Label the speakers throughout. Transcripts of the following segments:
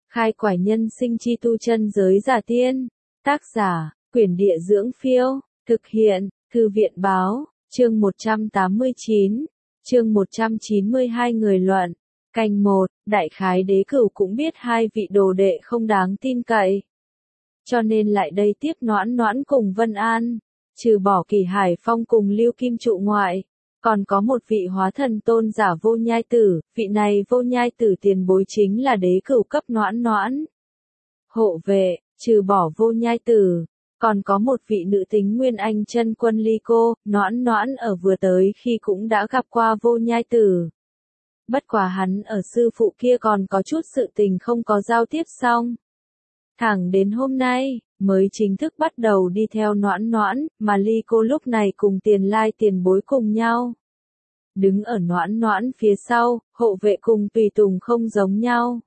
Speaker 1: Khai quải nhân sinh chi tu chân giới giả tiên. Tác giả, Quyển Địa Dưỡng Phiêu. Thực hiện, Thư viện Báo. Chương 189. Chương 192 người luận. Canh 1, đại khái đế cửu cũng biết hai vị đồ đệ không đáng tin cậy. Cho nên lại đây tiếp Noãn Noãn cùng Vân An. Trừ bỏ Kỳ Hải Phong cùng Lưu Kim Trụ ngoại, còn có một vị hóa thần tôn giả Vô Nhai Tử, vị này Vô Nhai Tử tiền bối chính là đế cửu cấp Noãn Noãn. Hộ vệ, trừ bỏ Vô Nhai Tử, còn có một vị nữ tính Nguyên Anh chân quân Ly Cô, Noãn Noãn ở vừa tới khi cũng đã gặp qua Vô Nhai Tử. Bất quá hắn ở sư phụ kia còn có chút sự tình không có giao tiếp xong. Thẳng đến hôm nay, mới chính thức bắt đầu đi theo Noãn Noãn, mà Ly Cô lúc này cùng Tiền Lai tiền bối cùng nhau. Đứng ở Noãn Noãn phía sau, hộ vệ cùng tùy tùng không giống nhau.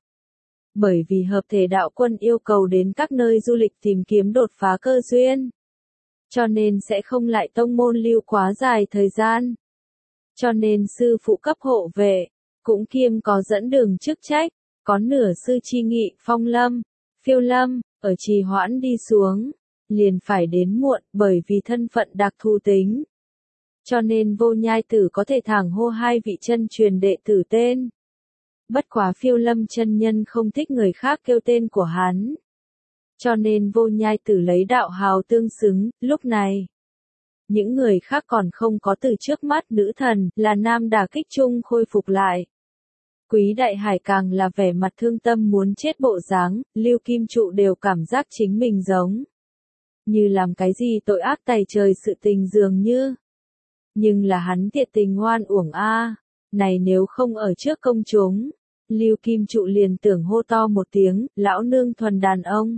Speaker 1: Bởi vì hợp thể đạo quân yêu cầu đến các nơi du lịch tìm kiếm đột phá cơ duyên. Cho nên sẽ không lại tông môn lưu quá dài thời gian. Cho nên sư phụ cấp hộ vệ, cũng kiêm có dẫn đường chức trách, có nửa sư chi nghị phong lâm, phiêu lâm, ở trì hoãn đi xuống, liền phải đến muộn bởi vì thân phận đặc thù tính. Cho nên Vô Nhai Tử có thể thẳng hô hai vị chân truyền đệ tử tên. Bất quá phiêu lâm chân nhân không thích người khác kêu tên của hắn. Cho nên Vô Nhai Tử lấy đạo hào tương xứng, lúc này. Những người khác còn không có từ trước mắt nữ thần là nam đả kích chung khôi phục lại. Quý Đại Hải càng là vẻ mặt thương tâm muốn chết bộ dáng, Lưu Kim Trụ đều cảm giác chính mình giống như làm cái gì tội ác tày trời sự tình dường như. Nhưng là hắn thiệt tình ngoan uổng a, này nếu không ở trước công chúng, Lưu Kim Trụ liền tưởng hô to một tiếng, lão nương thuần đàn ông.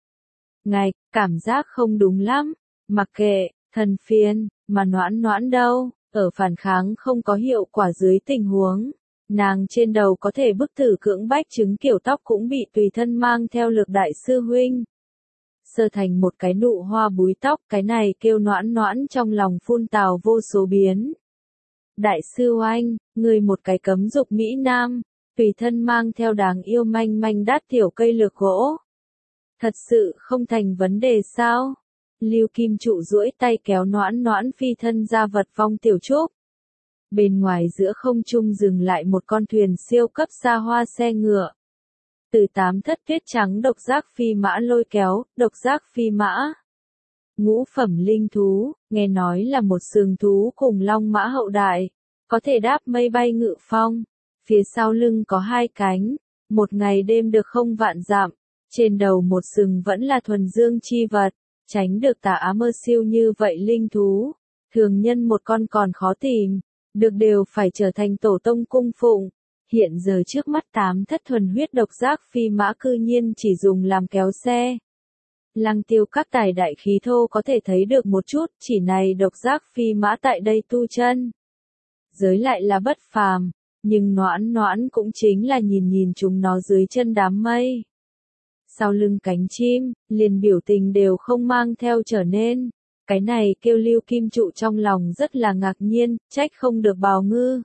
Speaker 1: Ngạch, cảm giác không đúng lắm, mặc kệ, thần phiền, mà Noãn Noãn đâu, ở phản kháng không có hiệu quả dưới tình huống. Nàng trên đầu có thể bức tử cưỡng bách chứng kiểu tóc cũng bị tùy thân mang theo lực đại sư huynh. Sơ thành một cái nụ hoa búi tóc, cái này kêu Noãn Noãn trong lòng phun tào vô số biến. Đại sư oanh, người một cái cấm dục Mỹ Nam, tùy thân mang theo đáng yêu manh manh đát tiểu cây lược gỗ. Thật sự không thành vấn đề sao? Lưu Kim Trụ duỗi tay kéo Noãn Noãn phi thân ra vật phong tiểu trúc. Bên ngoài giữa không trung dừng lại một con thuyền siêu cấp xa hoa xe ngựa. Từ 8 thất tuyết trắng độc giác phi mã lôi kéo, độc giác phi mã. Ngũ phẩm linh thú, nghe nói là một sừng thú cùng long mã hậu đại, có thể đáp mây bay ngự phong. Phía sau lưng có hai cánh, một ngày đêm được không vạn dặm, trên đầu một sừng vẫn là thuần dương chi vật, tránh được tà ám mơ siêu như vậy linh thú. Thường nhân một con còn khó tìm. Được đều phải trở thành tổ tông cung phụng. Hiện giờ trước mắt 8 thất thuần huyết độc giác phi mã cư nhiên chỉ dùng làm kéo xe. Lăng Tiêu các tài đại khí thô có thể thấy được một chút, chỉ này độc giác phi mã tại đây tu chân. Giới lại là bất phàm, nhưng Noãn Noãn cũng chính là nhìn chúng nó dưới chân đám mây. Sau lưng cánh chim, liền biểu tình đều không mang theo trở nên. Cái này kêu Lưu Kim Trụ trong lòng rất là ngạc nhiên, trách không được bào ngư.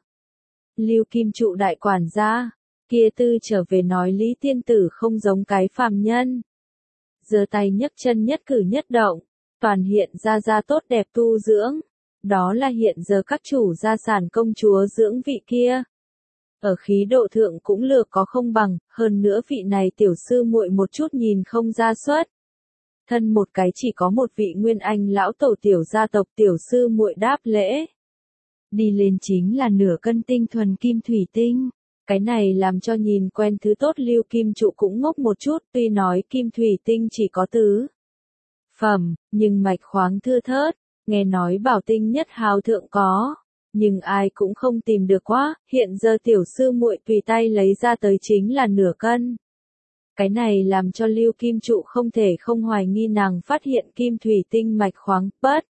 Speaker 1: Lưu Kim Trụ đại quản gia, kia tư trở về nói Lý Tiên Tử không giống cái phàm nhân. Giơ tay nhấc chân nhất cử nhất động, toàn hiện ra tốt đẹp tu dưỡng. Đó là hiện giờ các chủ gia sản công chúa dưỡng vị kia. Ở khí độ thượng cũng lược có không bằng, hơn nữa vị này tiểu sư muội một chút nhìn không ra xuất. Thân một cái chỉ có một vị Nguyên Anh lão tổ tiểu gia tộc tiểu sư muội đáp lễ. Đi lên chính là nửa cân tinh thuần kim thủy tinh. Cái này làm cho nhìn quen thứ tốt Lưu Kim Trụ cũng ngốc một chút, tuy nói kim thủy tinh chỉ có tứ phẩm, nhưng mạch khoáng thưa thớt, nghe nói bảo tinh nhất hào thượng có, nhưng ai cũng không tìm được quá, hiện giờ tiểu sư muội tùy tay lấy ra tới chính là nửa cân. Cái này làm cho Lưu Kim Trụ không thể không hoài nghi nàng phát hiện kim thủy tinh mạch khoáng, bất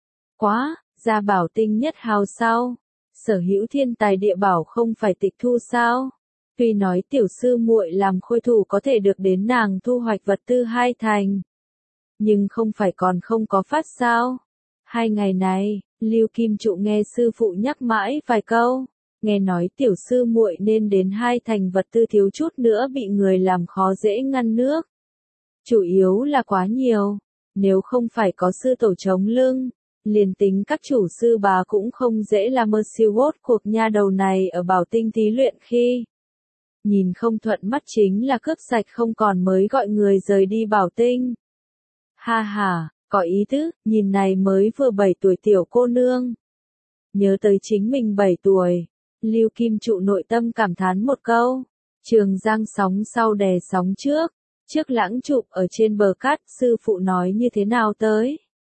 Speaker 1: quá, ra bảo tinh nhất hào sao? Sở hữu thiên tài địa bảo không phải tịch thu sao? Tuy nói tiểu sư muội làm khôi thủ có thể được đến nàng thu hoạch vật tư 2 thành. Nhưng không phải còn không có phát sao? 2 ngày này, Lưu Kim Trụ nghe sư phụ nhắc mãi vài câu. Nghe nói tiểu sư muội nên đến hai thành vật tư thiếu chút nữa bị người làm khó dễ ngăn nước. Chủ yếu là quá nhiều, nếu không phải có sư tổ chống lưng, liền tính các chủ sư bá cũng không dễ làm siêu vốt cuộc nha đầu này ở Bảo Tinh thí luyện khi. Nhìn không thuận mắt chính là cướp sạch không còn mới gọi người rời đi Bảo Tinh. Ha ha, có ý tứ, nhìn này mới vừa 7 tuổi tiểu cô nương. Nhớ tới chính mình 7 tuổi, Lưu Kim Trụ nội tâm cảm thán một câu. Trường giang sóng sau đè sóng trước, trước lãng trụ ở trên bờ cát, sư phụ nói như thế nào tới.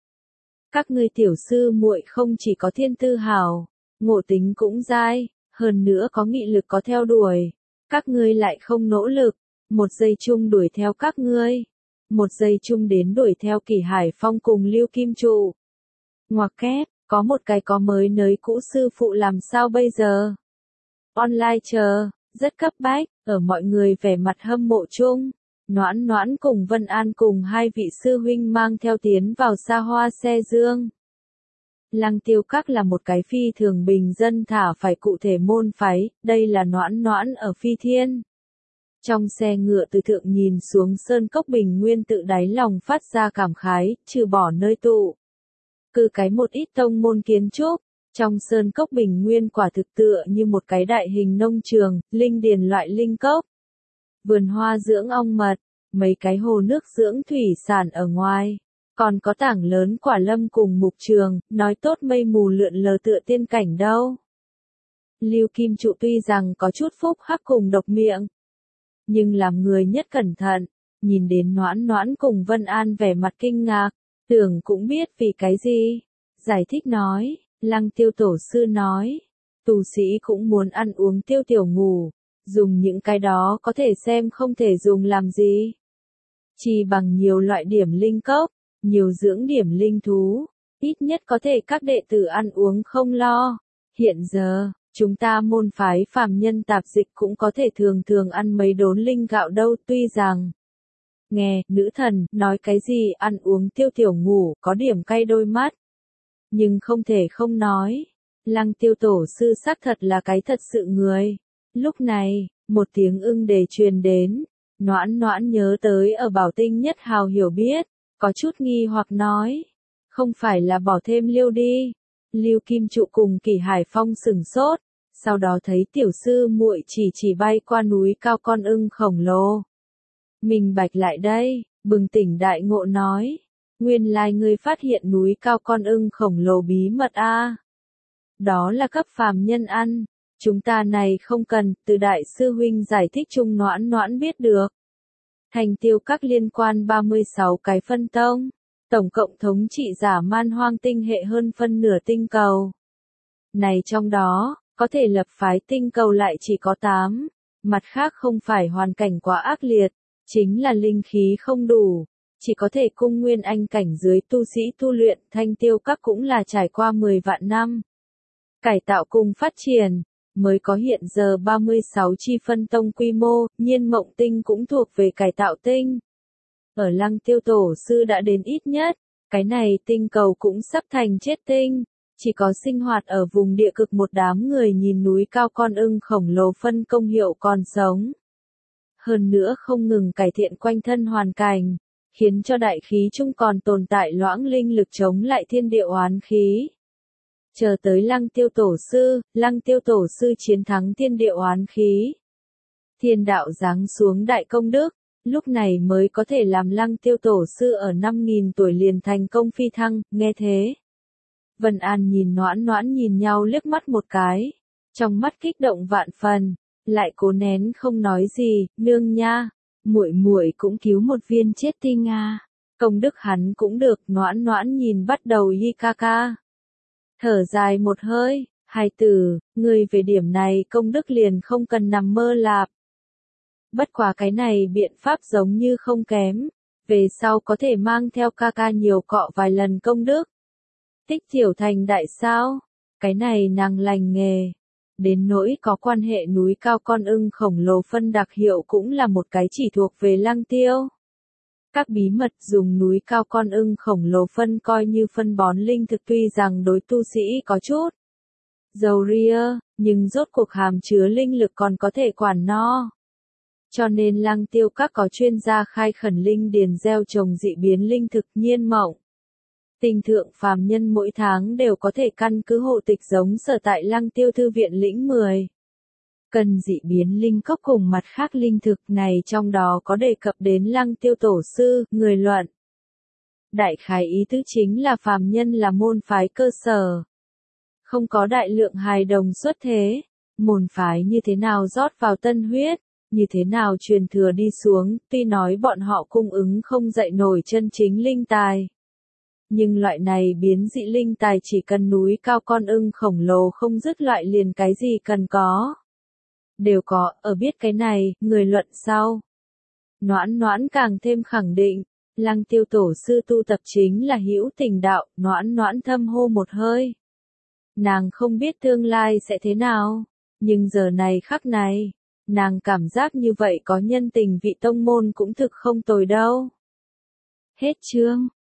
Speaker 1: Các ngươi tiểu sư muội không chỉ có thiên tư hảo, ngộ tính cũng dai, hơn nữa có nghị lực có theo đuổi. Các ngươi lại không nỗ lực, một giây chung đuổi theo các ngươi. Một giây chung đến đuổi theo Kỷ Hải Phong cùng Lưu Kim Trụ. Ngoặc kép, có một cái có mới nới cũ sư phụ làm sao bây giờ? Online chờ, rất cấp bách, ở mọi người vẻ mặt hâm mộ chung. Noãn Noãn cùng Vân An cùng hai vị sư huynh mang theo tiến vào xa hoa xe dương. Lăng Tiêu Các là một cái phi thường bình dân thả phải cụ thể môn phái, đây là Noãn Noãn ở Phi Thiên. Trong xe ngựa từ thượng nhìn xuống sơn cốc bình nguyên tự đáy lòng phát ra cảm khái, trừ bỏ nơi tụ. Cứ cái một ít tông môn kiến trúc, trong sơn cốc bình nguyên quả thực tựa như một cái đại hình nông trường, linh điền loại linh cốc. Vườn hoa dưỡng ong mật, mấy cái hồ nước dưỡng thủy sản ở ngoài. Còn có tảng lớn quả lâm cùng mục trường, nói tốt mây mù lượn lờ tựa tiên cảnh đâu. Lưu Kim Trụ tuy rằng có chút phúc hắc cùng độc miệng, nhưng làm người nhất cẩn thận, nhìn đến Noãn Noãn cùng Vân An vẻ mặt kinh ngạc, tưởng cũng biết vì cái gì. Giải thích nói, Lăng Tiêu tổ sư nói, tu sĩ cũng muốn ăn uống tiêu tiểu ngủ, dùng những cái đó có thể xem không thể dùng làm gì. Chỉ bằng nhiều loại điểm linh cốc, nhiều dưỡng điểm linh thú, ít nhất có thể các đệ tử ăn uống không lo. Hiện giờ, chúng ta môn phái phàm nhân tạp dịch cũng có thể thường thường ăn mấy đốn linh gạo đâu, tuy rằng nghe, nữ thần, nói cái gì ăn uống tiêu tiểu ngủ, có điểm cay đôi mắt. Nhưng không thể không nói, Lăng Tiêu tổ sư xác thật là cái thật sự người. Lúc này, một tiếng ưng đề truyền đến, Noãn Noãn nhớ tới ở Bảo Tinh nhất hào hiểu biết, có chút nghi hoặc nói, không phải là bỏ thêm Liêu đi. Lưu Kim Trụ cùng Kỷ Hải Phong sửng sốt, sau đó thấy tiểu sư muội chỉ bay qua núi cao con ưng khổng lồ. Mình bạch lại đây, bừng tỉnh đại ngộ nói, nguyên lai ngươi phát hiện núi cao con ưng khổng lồ bí mật a. Đó là cấp phàm nhân ăn, chúng ta này không cần, từ đại sư huynh giải thích chung Noãn Noãn biết được. Thành Tiêu Các liên quan 36 cái phân tông, tổng cộng thống trị giả Man Hoang tinh hệ hơn phân nửa tinh cầu. Này trong đó, có thể lập phái tinh cầu lại chỉ có 8, mặt khác không phải hoàn cảnh quá ác liệt, chính là linh khí không đủ, chỉ có thể cung nguyên anh cảnh dưới tu sĩ tu luyện. Thanh Tiêu Các cũng là trải qua 10 vạn năm cải tạo cùng phát triển, mới có hiện giờ 36 chi phân tông quy mô. Nhiên Mộng Tinh cũng thuộc về cải tạo tinh. Ở Lăng Tiêu tổ sư đã đến ít nhất, cái này tinh cầu cũng sắp thành chết tinh, chỉ có sinh hoạt ở vùng địa cực một đám người nhìn núi cao con ưng khổng lồ phân công hiệu còn sống. Hơn nữa không ngừng cải thiện quanh thân hoàn cảnh, khiến cho đại khí trung còn tồn tại loãng linh lực chống lại thiên địa oán khí. Chờ tới Lăng Tiêu tổ sư chiến thắng thiên địa oán khí. Thiên đạo giáng xuống đại công đức, lúc này mới có thể làm Lăng Tiêu tổ sư ở 5.000 tuổi liền thành công phi thăng. Nghe thế, Vân An nhìn Noãn Noãn nhìn nhau liếc mắt một cái, trong mắt kích động vạn phần, lại cố nén không nói gì. Nương nha, muội muội cũng cứu một viên chết tinh a, công đức hắn cũng được. Noãn Noãn nhìn bắt đầu Yikaka, thở dài một hơi, hài tử, người về điểm này công đức liền không cần nằm mơ lạp. Bất quá cái này biện pháp giống như không kém, về sau có thể mang theo ca ca nhiều cọ vài lần công đức. Tích tiểu thành đại sao, cái này nàng lành nghề. Đến nỗi có quan hệ núi cao con ưng khổng lồ phân đặc hiệu cũng là một cái chỉ thuộc về Lăng Tiêu. Các bí mật dùng núi cao con ưng khổng lồ phân coi như phân bón linh thực tuy rằng đối tu sĩ có chút dầu ria, nhưng rốt cuộc hàm chứa linh lực còn có thể quản no. Cho nên Lăng Tiêu Các có chuyên gia khai khẩn linh điền gieo trồng dị biến linh thực nhiên mộng. Tinh thượng phàm nhân mỗi tháng đều có thể căn cứ hộ tịch giống sở tại Lăng Tiêu Thư viện lĩnh 10. Cần dị biến linh cốc cùng mặt khác linh thực này trong đó có đề cập đến Lăng Tiêu Tổ Sư, người luận. Đại khái ý tứ chính là phàm nhân là môn phái cơ sở. Không có đại lượng hài đồng xuất thế, môn phái như thế nào rót vào tân huyết, như thế nào truyền thừa đi xuống, tuy nói bọn họ cung ứng không dậy nổi chân chính linh tài. Nhưng loại này biến dị linh tài chỉ cần núi cao con ưng khổng lồ không dứt loại liền cái gì cần có. Đều có, ở biết cái này, người luận sau. Noãn Noãn càng thêm khẳng định, Lăng Tiêu Tổ Sư tu tập chính là hữu tình đạo, Noãn Noãn thâm hô một hơi. Nàng không biết tương lai sẽ thế nào, nhưng giờ này khắc này, nàng cảm giác như vậy có nhân tình vị tông môn cũng thực không tồi đâu. Hết chương.